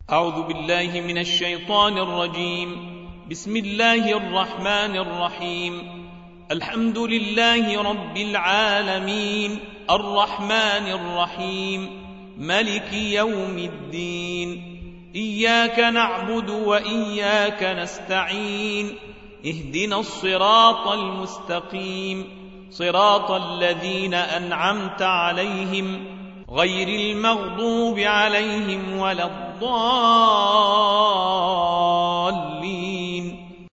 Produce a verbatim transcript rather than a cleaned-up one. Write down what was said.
أعوذ بالله من الشيطان الرجيم. بسم الله الرحمن الرحيم. الحمد لله رب العالمين، الرحمن الرحيم، ملك يوم الدين. إياك نعبد وإياك نستعين، اهدنا الصراط المستقيم، صراط الذين أنعمت عليهم غير المغضوب عليهم ولا الضالين.